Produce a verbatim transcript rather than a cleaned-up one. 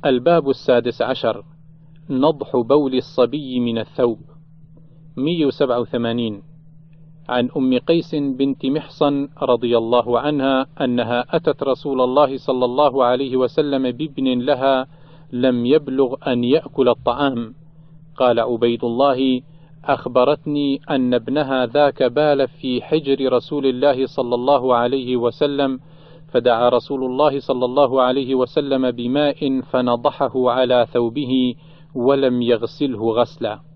الباب السادس عشر. نضح بول الصبي من الثوب. مئة وسبعة وثمانين. عن أم قيس بنت محصن رضي الله عنها أنها أتت رسول الله صلى الله عليه وسلم بابن لها لم يبلغ أن يأكل الطعام. قال عبيد الله: أخبرتني أن ابنها ذاك بال في حجر رسول الله صلى الله عليه وسلم، فدعا رسول الله صلى الله عليه وسلم بماء فنضحه على ثوبه ولم يغسله غسلا.